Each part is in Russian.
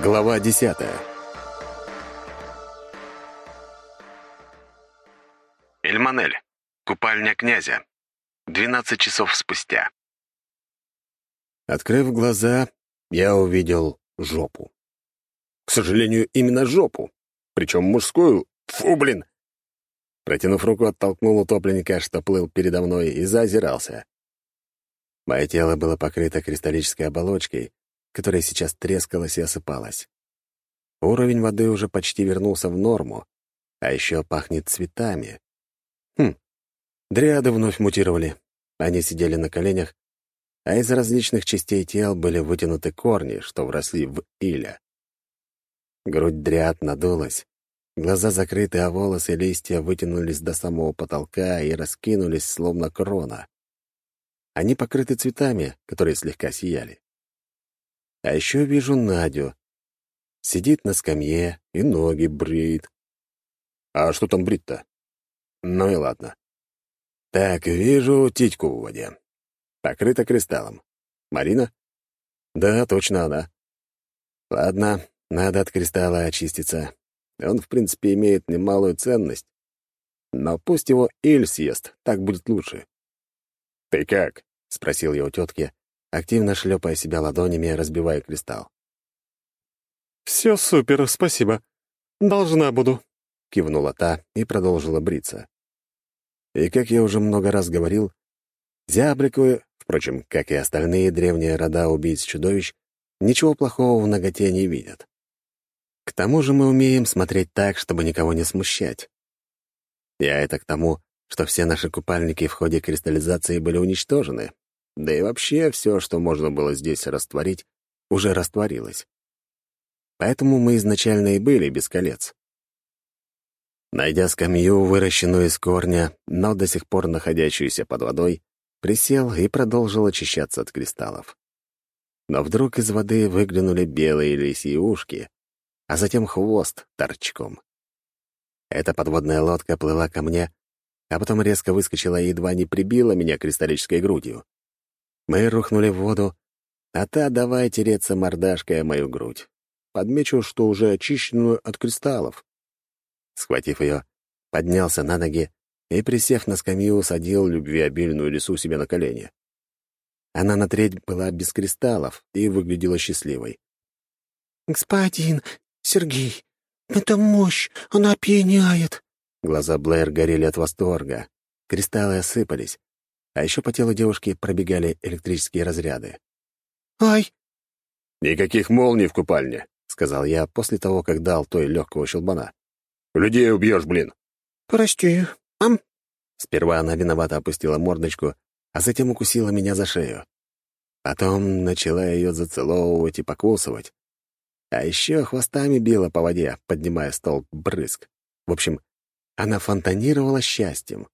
Глава 10. Эльманель. Купальня князя. 12 часов спустя. Открыв глаза, я увидел жопу. К сожалению, именно жопу. Причем мужскую. Фу, блин! Протянув руку, оттолкнул утопленника, что плыл передо мной, и заозирался. Мое тело было покрыто кристаллической оболочкой, которая сейчас трескалась и осыпалась. Уровень воды уже почти вернулся в норму, а еще пахнет цветами. Дриады вновь мутировали. Они сидели на коленях, а из различных частей тел были вытянуты корни, что вросли в иля. Грудь дриад надулась, глаза закрыты, а волосы и листья вытянулись до самого потолка и раскинулись, словно крона. Они покрыты цветами, которые слегка сияли. А еще вижу Надю. Сидит на скамье и ноги бреет. А что там брить-то? Ну и ладно. Так, вижу титьку в воде. Покрыта кристаллом. Марина? Да, точно она. Ладно, надо от кристалла очиститься. Он, в принципе, имеет немалую ценность. Но пусть его Иль съест, так будет лучше. «Ты как?» — спросил я у тетки, активно шлепая себя ладонями, разбивая кристалл. «Все супер, спасибо. Должна буду», — кивнула та и продолжила бриться. И, как я уже много раз говорил, зяблику, впрочем, как и остальные древние рода убийц-чудовищ, ничего плохого в наготе не видят. К тому же мы умеем смотреть так, чтобы никого не смущать. Я это к тому, что все наши купальники в ходе кристаллизации были уничтожены, да и вообще все, что можно было здесь растворить, уже растворилось. Поэтому мы изначально и были без колец. Найдя скамью, выращенную из корня, но до сих пор находящуюся под водой, присел и продолжил очищаться от кристаллов. Но вдруг из воды выглянули белые лисьи ушки, а затем хвост торчком. Эта подводная лодка плыла ко мне, а потом резко выскочила и едва не прибила меня кристаллической грудью. Мы рухнули в воду, а та давай тереться мордашкой о мою грудь. Подмечу, что уже очищенную от кристаллов. Схватив ее, поднялся на ноги и, присев на скамью, усадил любвеобильную лису себе на колени. Она на треть была без кристаллов и выглядела счастливой. «Господин Сергей, это мощь, она опьяняет!» Глаза Блэр горели от восторга, кристаллы осыпались, а еще по телу девушки пробегали электрические разряды. «Ай!» «Никаких молний в купальне», — сказал я после того, как дал той легкого щелбана. «Людей убьешь, блин!» «Прости, Сперва она виновато опустила мордочку, а затем укусила меня за шею. Потом начала ее зацеловывать и покусывать. А еще хвостами била по воде, поднимая столб брызг. В общем, она фонтанировала счастьем.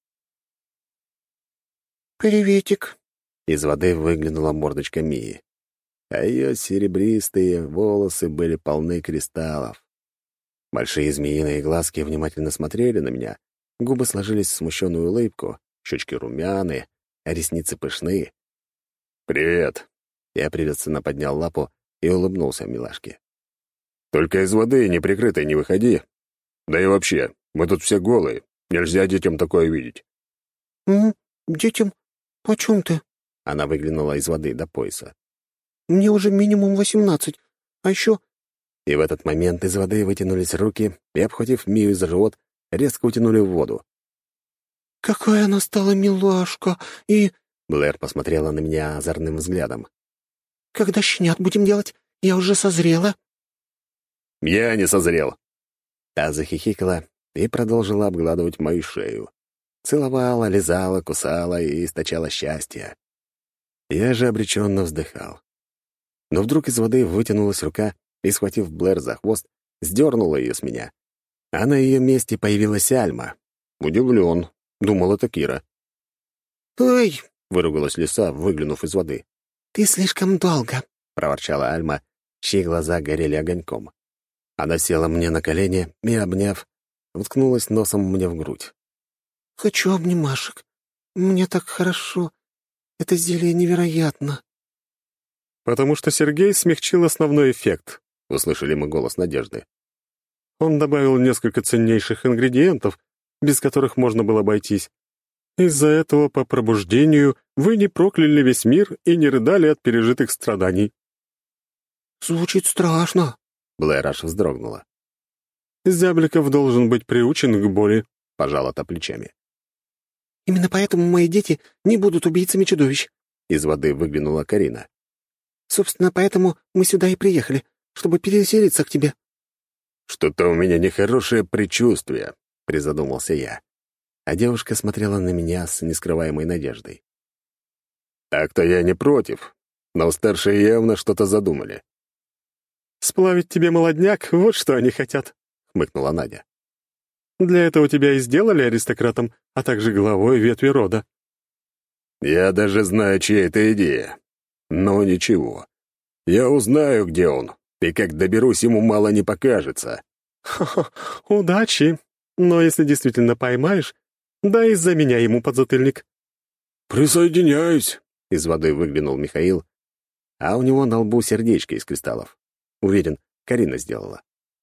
приветик!» Из воды выглянула мордочка Мии, а ее серебристые волосы были полны кристаллов. Большие змеиные глазки внимательно смотрели на меня, губы сложились в смущенную улыбку, щечки румяные, а ресницы пышные. «Привет!» — я приветственно поднял лапу и улыбнулся милашке. «Только из воды неприкрытой не выходи. Да и вообще, мы тут все голые, нельзя детям такое видеть». «Детям? О чем ты? Она выглянула из воды до пояса. Мне уже минимум 18, а еще...» И в этот момент из воды вытянулись руки и, обхватив Мию за живот, резко утянули в воду. «Какая она стала милашка! И...» Блэр посмотрела на меня озорным взглядом. «Когда щенят будем делать? Я уже созрела». «Я не созрел!» Та захихикала и продолжила обгладывать мою шею. Целовала, лизала, кусала и источала счастье. Я же обреченно вздыхал. Но вдруг из воды вытянулась рука и, схватив Блэр за хвост, сдернула ее с меня. А на ее месте появилась Альма. Удивлен. Думал, это Кира. «Ой, — выругалась лиса, выглянув из воды. ты слишком долго!» — проворчала Альма, чьи глаза горели огоньком. Она села мне на колени и, обняв, уткнулась носом мне в грудь. «Хочу обнимашек. Мне так хорошо. Это зелье невероятно». «Потому что Сергей смягчил основной эффект», — услышали мы голос Надежды. Он добавил несколько ценнейших ингредиентов, без которых можно было обойтись. Из-за этого по пробуждению вы не прокляли весь мир и не рыдали от пережитых страданий». «Звучит страшно», — Блэр аж вздрогнула. «Зябликов должен быть приучен к боли», — пожала та плечами. «Именно поэтому мои дети не будут убийцами чудовищ». Из воды выглянула Карина. «Собственно, поэтому мы сюда и приехали, чтобы переселиться к тебе». «Что-то у меня нехорошее предчувствие», — призадумался я. А девушка смотрела на меня с нескрываемой надеждой. «Так-то я не против, но старшие явно что-то задумали». «Сплавить тебе молодняк — вот что они хотят», — хмыкнула Надя. «Для этого тебя и сделали аристократом, а также главой ветви рода». «Я даже знаю, чья это идея. Но ничего. Я узнаю, где он, и как доберусь, ему мало не покажется». «Ха-ха, удачи. Но если действительно поймаешь, дай из-за меня ему подзатыльник». «Присоединяюсь», — из воды выглянул Михаил, а у него на лбу сердечко из кристаллов. Уверен, Карина сделала.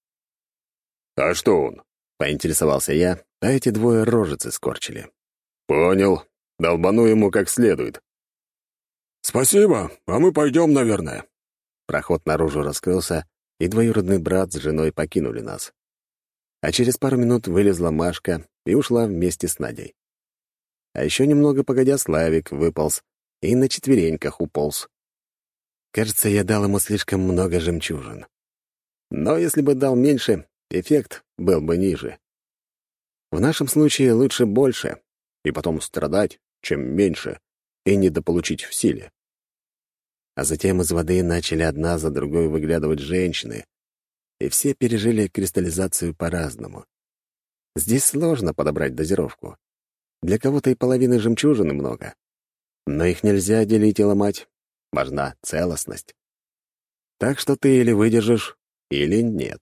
«А что он?» — поинтересовался я, а эти двое рожицы скорчили. «Понял. Долбану ему как следует». «Спасибо, а мы пойдем, наверное». Проход наружу раскрылся, и двоюродный брат с женой покинули нас. А через пару минут вылезла Машка и ушла вместе с Надей. А еще немного погодя Славик выполз и на четвереньках уполз. Кажется, я дал ему слишком много жемчужин. Но если бы дал меньше, эффект был бы ниже. В нашем случае лучше больше, и потом страдать, чем меньше, и недополучить в силе. А затем из воды начали одна за другой выглядывать женщины, и все пережили кристаллизацию по-разному. Здесь сложно подобрать дозировку. Для кого-то и половины жемчужины много. Но их нельзя делить и ломать. Важна целостность. Так что ты или выдержишь, или нет.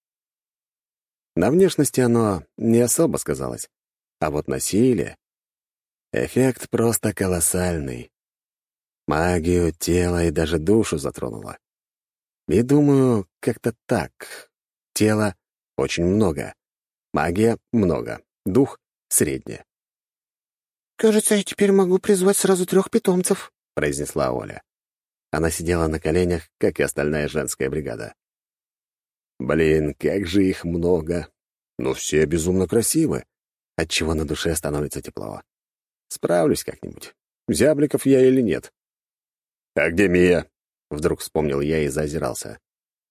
На внешности оно не особо сказалось, а вот на силе эффект просто колоссальный. Магию, тело и даже душу затронуло. И думаю, как-то так. Тело — очень много. Магия — много. Дух — средне. «Кажется, я теперь могу призвать сразу 3 питомцев», — произнесла Оля. Она сидела на коленях, как и остальная женская бригада. Блин, как же их много. Но все безумно красивы, отчего на душе становится тепло. Справлюсь как-нибудь. Зябликов я или нет. «А где Мия?» — вдруг вспомнил я и заозирался.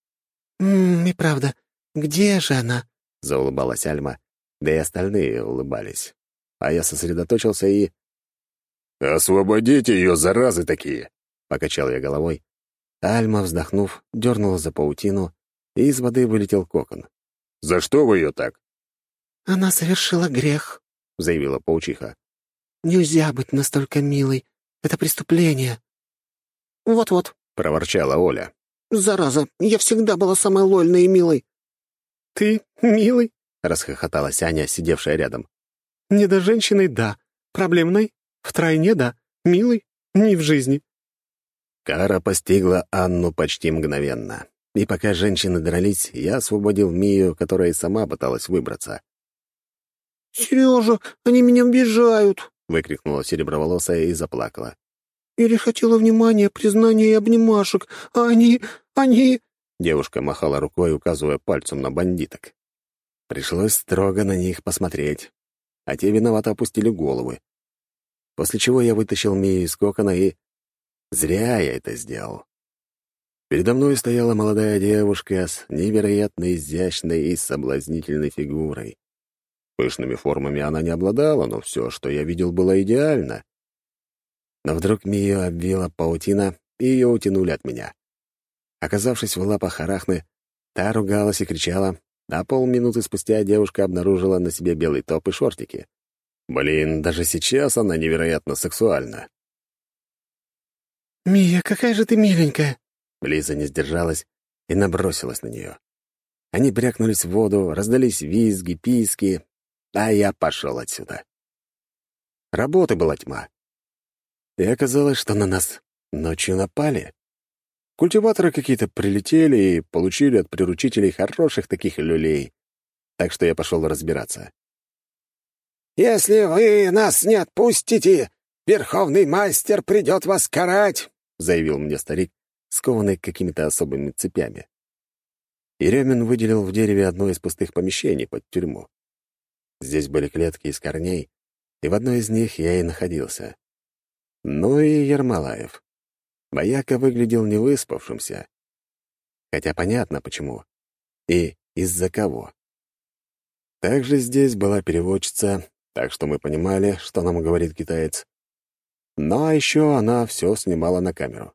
И правда, где же она?» — заулыбалась Альма, да и остальные улыбались. А я сосредоточился и... «Освободите ее, заразы такие!» — покачал я головой. Альма, вздохнув, дернула за паутину, и из воды вылетел кокон. «За что вы ее так?» «Она совершила грех», — заявила паучиха. «Нельзя быть настолько милой. Это преступление». «Вот-вот», — проворчала Оля. «Зараза, я всегда была самой лольной и милой». «Ты милый?» — расхохоталась Аня, сидевшая рядом. «Недоженщиной — да. Проблемной — втройне — да. Милый — не в жизни». Кара постигла Анну почти мгновенно. И пока женщины дрались, я освободил Мию, которая и сама пыталась выбраться. «Сережа, они меня обижают!» — выкрикнула сереброволосая и заплакала. «Или хотела внимания, признания и обнимашек, а они...» Девушка махала рукой, указывая пальцем на бандиток. Пришлось строго на них посмотреть, а те виновато опустили головы. После чего я вытащил Мию из кокона и... Зря я это сделал. Передо мной стояла молодая девушка с невероятно изящной и соблазнительной фигурой. Пышными формами она не обладала, но все, что я видел, было идеально. Но вдруг Мию обвила паутина, и ее утянули от меня. Оказавшись в лапах Арахны, та ругалась и кричала, а полминуты спустя девушка обнаружила на себе белый топ и шортики. Блин, даже сейчас она невероятно сексуальна. «Мия, какая же ты миленькая!» Лиза не сдержалась и набросилась на нее. Они брякнулись в воду, раздались визги, писки, а я пошел отсюда. Работы была тьма. И оказалось, что на нас ночью напали. Культиваторы какие-то прилетели и получили от приручителей хороших таких люлей. Так что я пошел разбираться. «Если вы нас не отпустите, верховный мастер придет вас карать», — заявил мне старик, скованный какими-то особыми цепями. Еремин выделил в дереве одно из пустых помещений под тюрьму. Здесь были клетки из корней, и в одной из них я и находился. Ну и Ермолаев. Вояка выглядел невыспавшимся. Хотя понятно, почему. И из-за кого. Также здесь была переводчица, так что мы понимали, что нам говорит китаец. Но еще она все снимала на камеру.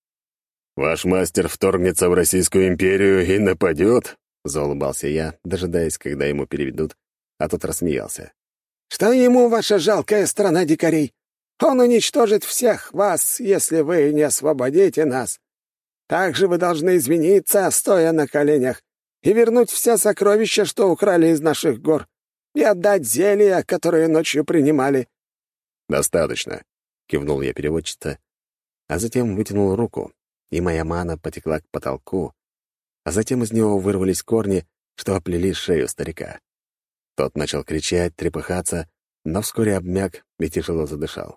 «Ваш мастер вторгнется в Российскую империю и нападет?» — заулыбался я, дожидаясь, когда ему переведут, а тот рассмеялся. «Что ему ваша жалкая страна дикарей? Он уничтожит всех вас, если вы не освободите нас. Также вы должны извиниться, стоя на коленях, и вернуть все сокровища, что украли из наших гор, и отдать зелья, которые ночью принимали». «Достаточно», — кивнул я переводчице, а затем вытянул руку, и моя мана потекла к потолку, а затем из него вырвались корни, что оплели шею старика. Тот начал кричать, трепыхаться, но вскоре обмяк и тяжело задышал.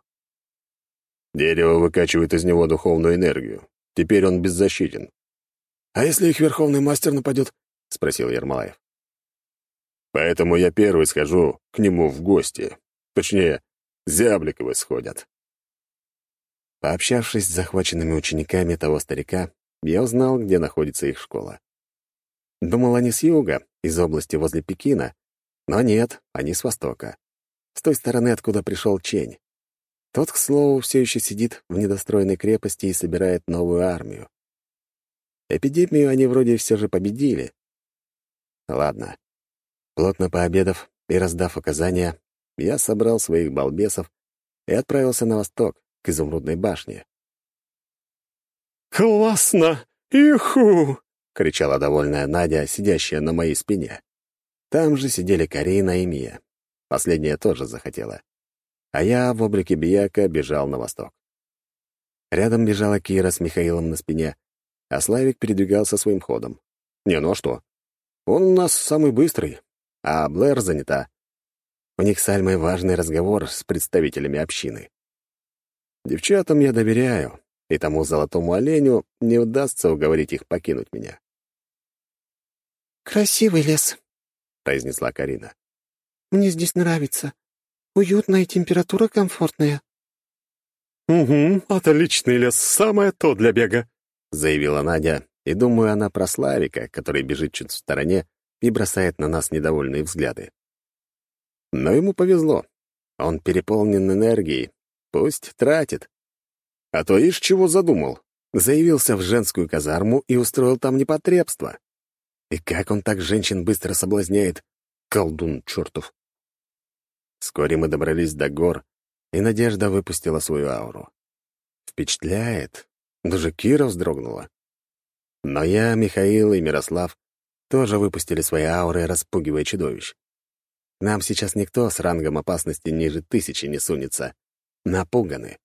«Дерево выкачивает из него духовную энергию. Теперь он беззащитен». «А если их верховный мастер нападет?» — спросил Ермолаев. «Поэтому я первый схожу к нему в гости. Точнее, Зябликовы сходят». Пообщавшись с захваченными учениками того старика, я узнал, где находится их школа. Думал, они с юга, из области возле Пекина, но нет, они с востока, с той стороны, откуда пришел Чень. Тот, к слову, все еще сидит в недостроенной крепости и собирает новую армию. Эпидемию они вроде все же победили. Ладно. Плотно пообедав и раздав указания, я собрал своих балбесов и отправился на восток, к Изумрудной башне. «Классно! Иху!» — кричала довольная Надя, сидящая на моей спине. Там же сидели Карина и Мия. Последняя тоже захотела. А я в облике Бияка бежал на восток. Рядом бежала Кира с Михаилом на спине, а Славик передвигался своим ходом. Не, ну а что? Он у нас самый быстрый, а Блэр занята. У них с Альмой важный разговор с представителями общины. Девчатам я доверяю, и тому золотому оленю не удастся уговорить их покинуть меня. «Красивый лес», — произнесла Карина. «Мне здесь нравится. Уютная температура комфортная». «Угу, отличный лес, самое то для бега», — заявила Надя, и думаю, она про Славика, который бежит чуть в стороне и бросает на нас недовольные взгляды. Но ему повезло. Он переполнен энергией. Пусть тратит. А то ишь чего задумал. Заявился в женскую казарму и устроил там непотребство. И как он так женщин быстро соблазняет? Колдун чертов. Вскоре мы добрались до гор, и Надежда выпустила свою ауру. Впечатляет. Даже Кира вздрогнула. Но я, Михаил и Мирослав тоже выпустили свои ауры, распугивая чудовищ. К нам сейчас никто с рангом опасности ниже 1000 не сунется. Напуганы.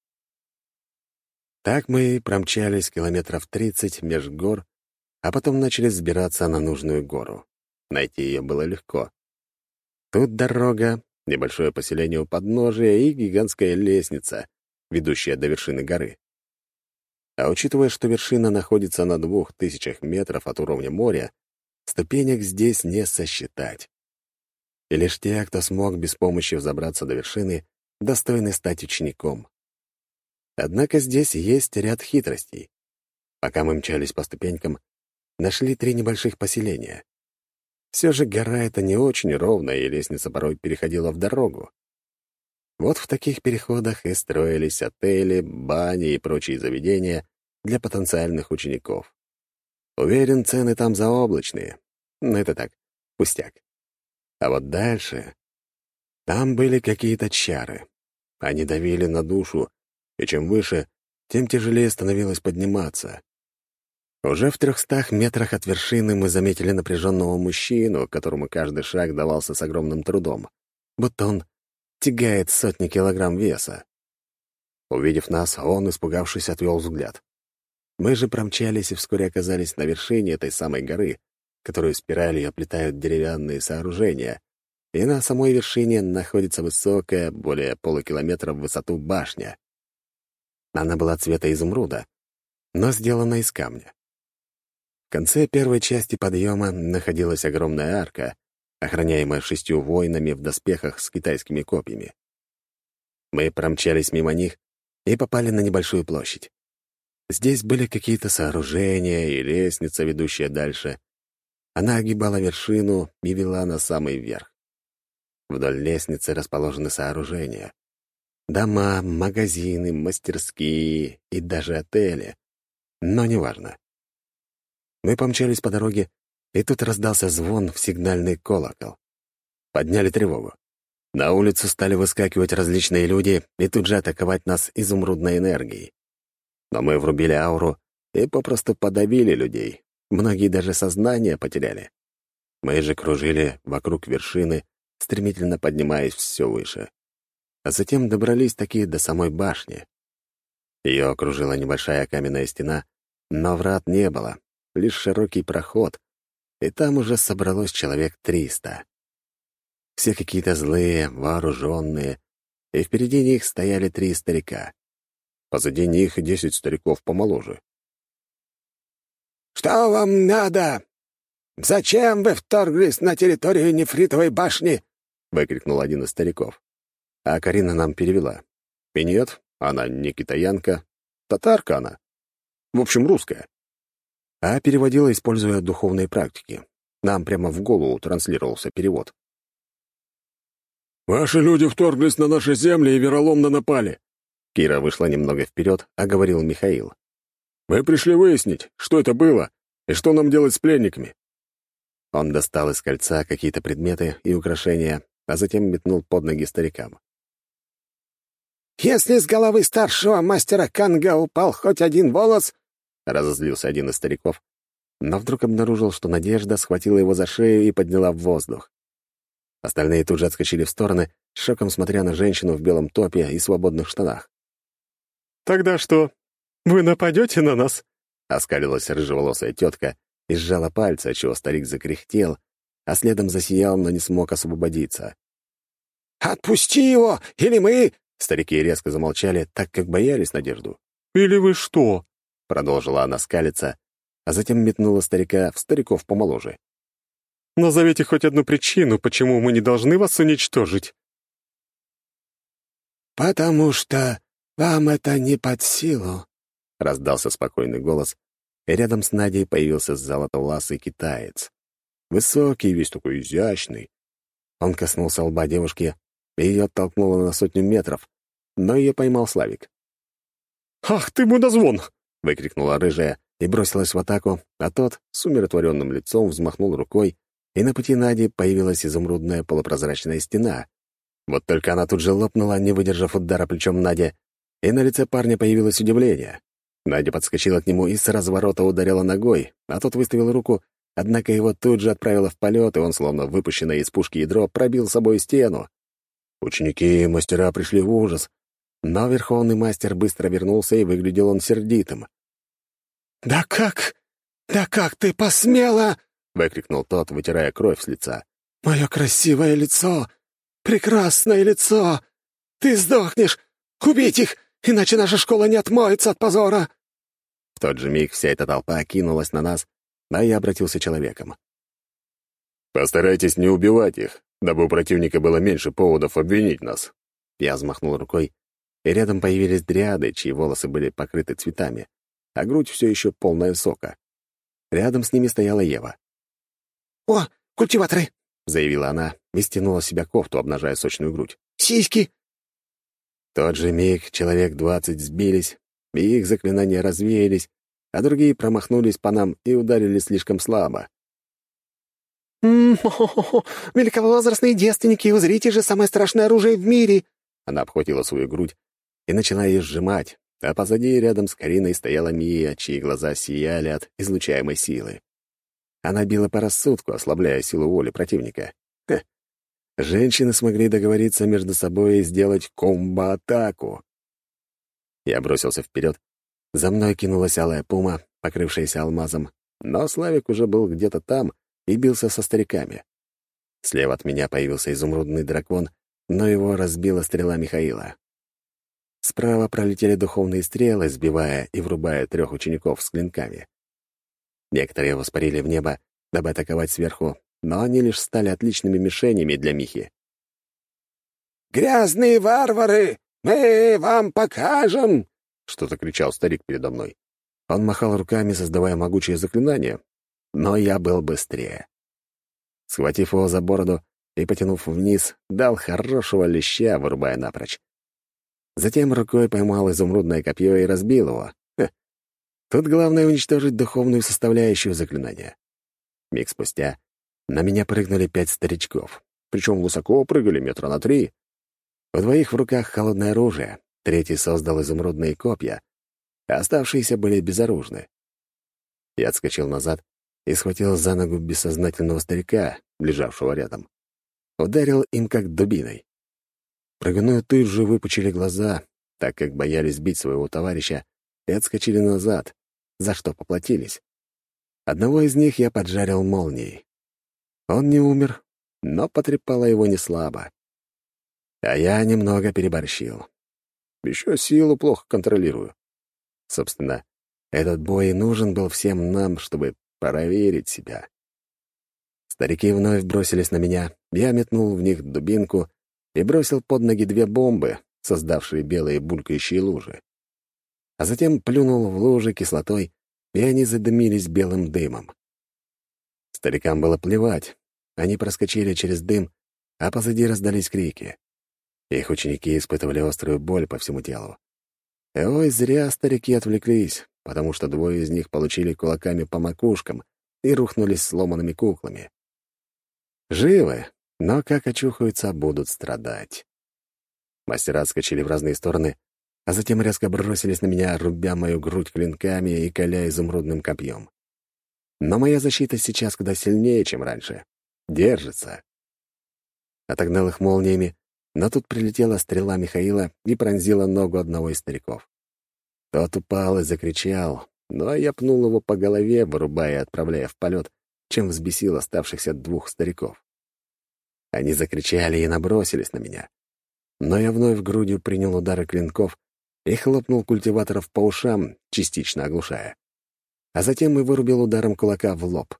Так мы промчались километров 30 меж гор, а потом начали взбираться на нужную гору. Найти ее было легко. Тут дорога, небольшое поселение у подножия и гигантская лестница, ведущая до вершины горы. А учитывая, что вершина находится на 2000 метров от уровня моря, ступенек здесь не сосчитать. И лишь те, кто смог без помощи взобраться до вершины, достойны стать учеником. Однако здесь есть ряд хитростей. Пока мы мчались по ступенькам, нашли 3 небольших поселения. Все же гора эта не очень ровная, и лестница порой переходила в дорогу. Вот в таких переходах и строились отели, бани и прочие заведения для потенциальных учеников. Уверен, цены там заоблачные. Но это так, пустяк. А вот дальше... Там были какие-то чары. Они давили на душу, и чем выше, тем тяжелее становилось подниматься. Уже в 300 метрах от вершины мы заметили напряженного мужчину, которому каждый шаг давался с огромным трудом, будто он тягает сотни килограмм веса. Увидев нас, он, испугавшись, отвел взгляд. Мы же промчались и вскоре оказались на вершине этой самой горы, которую спиралью оплетают деревянные сооружения, и на самой вершине находится высокая, более полукилометра в высоту башня. Она была цвета изумруда, но сделана из камня. В конце первой части подъема находилась огромная арка, охраняемая 6 воинами в доспехах с китайскими копьями. Мы промчались мимо них и попали на небольшую площадь. Здесь были какие-то сооружения и лестница, ведущая дальше. Она огибала вершину и вела на самый верх. Вдоль лестницы расположены сооружения. Дома, магазины, мастерские и даже отели. Но неважно. Мы помчались по дороге, и тут раздался звон в сигнальный колокол. Подняли тревогу. На улицу стали выскакивать различные люди и тут же атаковать нас изумрудной энергией. Но мы врубили ауру и попросту подавили людей. Многие даже сознание потеряли. Мы же кружили вокруг вершины, стремительно поднимаясь все выше. А затем добрались таки до самой башни. Ее окружила небольшая каменная стена, но врат не было, лишь широкий проход, и там уже собралось человек 300. Все какие-то злые, вооруженные, и впереди них стояли 3 старика. Позади них 10 стариков помоложе. «Что вам надо? Зачем вы вторглись на территорию нефритовой башни?» — выкрикнул один из стариков. А Карина нам перевела. И нет, она не китаянка, татарка она. В общем, русская. А переводила, используя духовные практики. Нам прямо в голову транслировался перевод. «Ваши люди вторглись на наши земли и вероломно напали». Кира вышла немного вперед, а говорил Михаил. «Мы пришли выяснить, что это было и что нам делать с пленниками». Он достал из кольца какие-то предметы и украшения, а затем метнул под ноги старикам. «Если с головы старшего мастера Канга упал хоть один волос...» — разозлился один из стариков, но вдруг обнаружил, что Надежда схватила его за шею и подняла в воздух. Остальные тут же отскочили в стороны, шоком смотря на женщину в белом топе и свободных штанах. «Тогда что, вы нападете на нас?» — оскалилась рыжеволосая тетка и сжала пальцы, отчего старик закряхтел, а следом засиял, но не смог освободиться. «Отпусти его, или мы...» Старики резко замолчали, так как боялись Надежду. «Или вы что?» — продолжила она скалиться, а затем метнула старика в стариков помоложе. «Назовите хоть одну причину, почему мы не должны вас уничтожить». «Потому что вам это не под силу», — раздался спокойный голос, и рядом с Надей появился золотовласый китаец. Высокий, весь такой изящный. Он коснулся лба девушки, и ее оттолкнуло на 100 метров, но ее поймал Славик. «Ах ты, мудозвон!» — выкрикнула рыжая и бросилась в атаку, а тот с умиротворенным лицом взмахнул рукой, и на пути Нади появилась изумрудная полупрозрачная стена. Вот только она тут же лопнула, не выдержав удара плечом Нади, и на лице парня появилось удивление. Надя подскочила к нему и с разворота ударила ногой, а тот выставил руку, однако его тут же отправило в полет, и он, словно выпущенное из пушки ядро, пробил собой стену. Ученики и мастера пришли в ужас, но верховный мастер быстро вернулся, и выглядел он сердитым. «Да как ты посмела?» — выкрикнул тот, вытирая кровь с лица. «Мое красивое лицо! Прекрасное лицо! Ты сдохнешь! Убить их, иначе наша школа не отмоется от позора!» В тот же миг вся эта толпа кинулась на нас, а я обратился человеком. «Постарайтесь не убивать их, дабы у противника было меньше поводов обвинить нас». Я взмахнул рукой, и рядом появились дриады, чьи волосы были покрыты цветами, а грудь все еще полная сока. Рядом с ними стояла Ева. «О, культиваторы!» — заявила она и стянула с себя кофту, обнажая сочную грудь. «Сиськи!» В тот же миг человек 20 сбились, и их заклинания развеялись, а другие промахнулись по нам и ударили слишком слабо. Великовозрастные девственники, узрите же самое страшное оружие в мире!» Она обхватила свою грудь и начала ее сжимать, а позади рядом с Кариной стояла Мия, чьи глаза сияли от излучаемой силы. Она била по рассудку, ослабляя силу воли противника. Женщины смогли договориться между собой и сделать комбо-атаку. Я бросился вперед За мной кинулась алая пума, покрывшаяся алмазом, но Славик уже был где-то там и бился со стариками. Слева от меня появился изумрудный дракон, но его разбила стрела Михаила. Справа пролетели духовные стрелы, сбивая и врубая 3 учеников с клинками. Некоторые воспарили в небо, дабы атаковать сверху, но они лишь стали отличными мишенями для Михи. «Грязные варвары! Мы вам покажем!» — что-то кричал старик передо мной. Он махал руками, создавая могучее заклинание, но я был быстрее. Схватив его за бороду и потянув вниз, дал хорошего леща, вырубая напрочь. Затем рукой поймал изумрудное копье и разбил его. Тут главное уничтожить духовную составляющую заклинания. Миг спустя на меня прыгнули 5 старичков, причем высоко прыгали 3 метра. У 2 в руках холодное оружие, 3 создал изумрудные копья, а оставшиеся были безоружны. Я отскочил назад и схватил за ногу бессознательного старика, лежавшего рядом. Ударил им как дубиной. Прыгуны тут же выпучили глаза, так как боялись бить своего товарища, и отскочили назад, за что поплатились. Одного из них я поджарил молнией. Он не умер, но потрепало его неслабо. А я немного переборщил. Еще силу плохо контролирую. Собственно, этот бой и нужен был всем нам, чтобы проверить себя. Старики вновь бросились на меня, я метнул в них дубинку и бросил под ноги 2 бомбы, создавшие белые булькающие лужи. А затем плюнул в лужи кислотой, и они задымились белым дымом. Старикам было плевать. Они проскочили через дым, а позади раздались крики. Их ученики испытывали острую боль по всему телу. Ой, зря старики отвлеклись, потому что 2 из них получили кулаками по макушкам и рухнулись сломанными куклами. Живы, но как очухаются, будут страдать. Мастера отскочили в разные стороны, а затем резко бросились на меня, рубя мою грудь клинками и коля изумрудным копьем. Но моя защита сейчас куда сильнее, чем раньше. Держится. Отогнал их молниями, но тут прилетела стрела Михаила и пронзила ногу одного из стариков. Тот упал и закричал, но я пнул его по голове, вырубая и отправляя в полет, чем взбесил оставшихся 2 стариков. Они закричали и набросились на меня. Но я вновь грудью принял удары клинков и хлопнул культиваторов по ушам, частично оглушая. А затем и вырубил ударом кулака в лоб.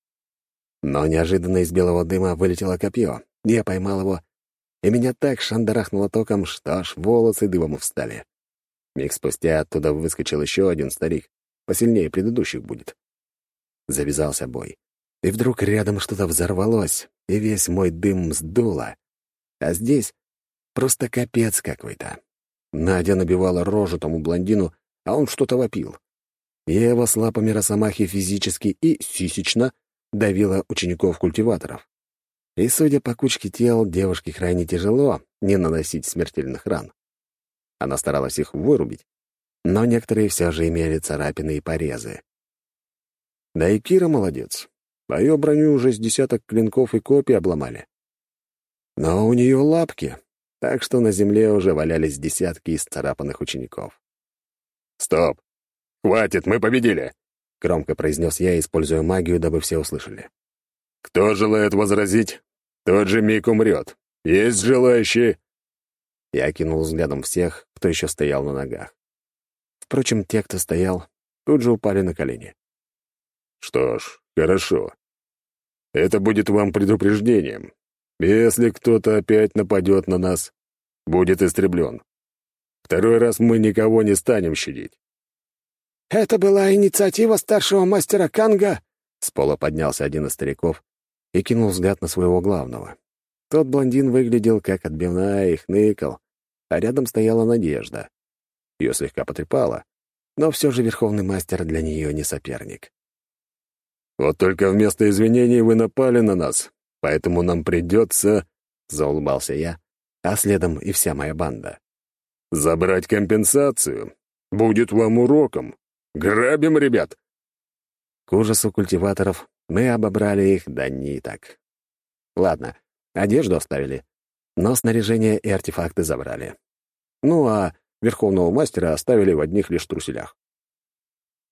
Но неожиданно из белого дыма вылетело копье. Я поймал его, и меня так шандарахнуло током, что аж волосы дыбом встали. Миг спустя оттуда выскочил еще 1 старик, посильнее предыдущих будет. Завязался бой. И вдруг рядом что-то взорвалось, и весь мой дым сдуло. А здесь просто капец какой-то. Надя набивала рожу тому блондину, а он что-то вопил. Я его с лапами росомахи физически и сисечно давила учеников-культиваторов. И, судя по кучке тел, девушке крайне тяжело не наносить смертельных ран. Она старалась их вырубить, но некоторые все же имели царапины и порезы. Да и Кира молодец. А ее броню уже с 10 клинков и копий обломали. Но у нее лапки, так что на земле уже валялись десятки исцарапанных учеников. «Стоп! Хватит, мы победили!» — громко произнес я, используя магию, дабы все услышали. «Кто желает возразить, тот же миг умрет. Есть желающие?» Я окинул взглядом всех, кто еще стоял на ногах. Впрочем, те, кто стоял, тут же упали на колени. «Что ж, хорошо. Это будет вам предупреждением. Если кто-то опять нападет на нас, будет истреблен. 2 раз мы никого не станем щадить». «Это была инициатива старшего мастера Канга?» С пола поднялся один из стариков и кинул взгляд на своего главного. Тот блондин выглядел как отбивная и хныкал, а рядом стояла Надежда. Ее слегка потрепало, но все же верховный мастер для нее не соперник. «Вот только вместо извинений вы напали на нас, поэтому нам придется...» — заулыбался я, а следом и вся моя банда. «Забрать компенсацию. Будет вам уроком. Грабим, ребят!» К ужасу культиваторов мы обобрали их до ниток. Ладно, одежду оставили, но снаряжение и артефакты забрали. Ну а верховного мастера оставили в одних лишь труселях.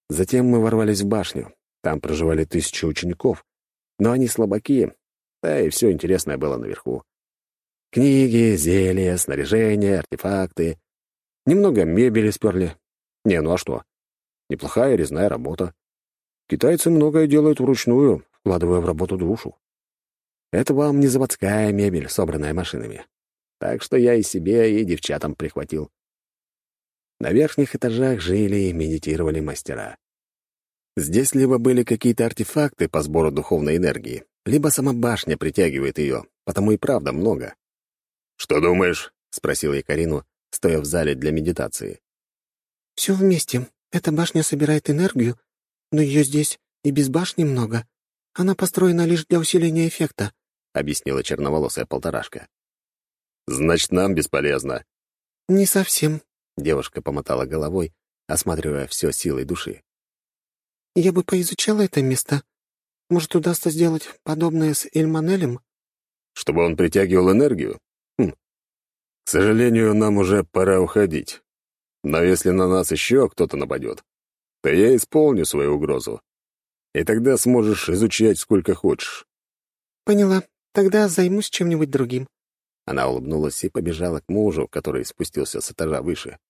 Затем мы ворвались в башню. Там проживали 1000 учеников, но они слабаки, да и все интересное было наверху. Книги, зелья, снаряжение, артефакты. Немного мебели сперли. Не, ну а что? Неплохая резная работа. Китайцы многое делают вручную, вкладывая в работу душу. Это вам не заводская мебель, собранная машинами. Так что я и себе, и девчатам прихватил. На верхних этажах жили и медитировали мастера. Здесь либо были какие-то артефакты по сбору духовной энергии, либо сама башня притягивает ее, потому и правда много. «Что думаешь?» — спросил я Карину, стоя в зале для медитации. «Все вместе. Эта башня собирает энергию, но ее здесь и без башни много. Она построена лишь для усиления эффекта», — объяснила черноволосая полторашка. «Значит, нам бесполезно». «Не совсем», — девушка помотала головой, осматривая все силой души. «Я бы поизучала это место. Может, удастся сделать подобное с Эльманелем?» «Чтобы он притягивал энергию? К сожалению, нам уже пора уходить. Но если на нас еще кто-то нападет, то я исполню свою угрозу. И тогда сможешь изучать сколько хочешь». «Поняла. Тогда займусь чем-нибудь другим». Она улыбнулась и побежала к мужу, который спустился с этажа выше.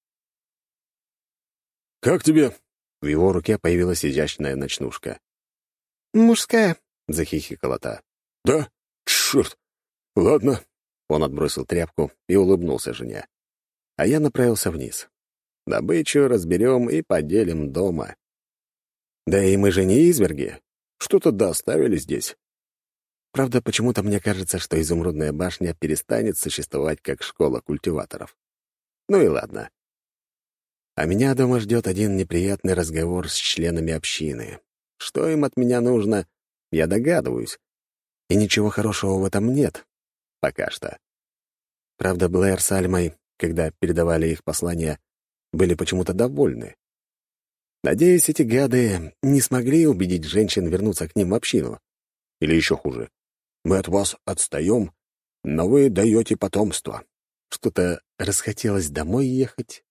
«Как тебе?» В его руке появилась изящная ночнушка. «Мужская», — захихикала та. «Да? Черт! Ладно». Он отбросил тряпку и улыбнулся жене. А я направился вниз. Добычу разберем и поделим дома. Да и мы же не изверги. Что-то доставили здесь. Правда, почему-то мне кажется, что изумрудная башня перестанет существовать как школа культиваторов. Ну и ладно. А меня дома ждет один неприятный разговор с членами общины. Что им от меня нужно, я догадываюсь. И ничего хорошего в этом нет. Пока что. Правда, Блэр с Альмой, когда передавали их послания, были почему-то довольны. Надеюсь, эти гады не смогли убедить женщин вернуться к ним в общину. Или еще хуже. Мы от вас отстаем, но вы даете потомство. Что-то расхотелось домой ехать.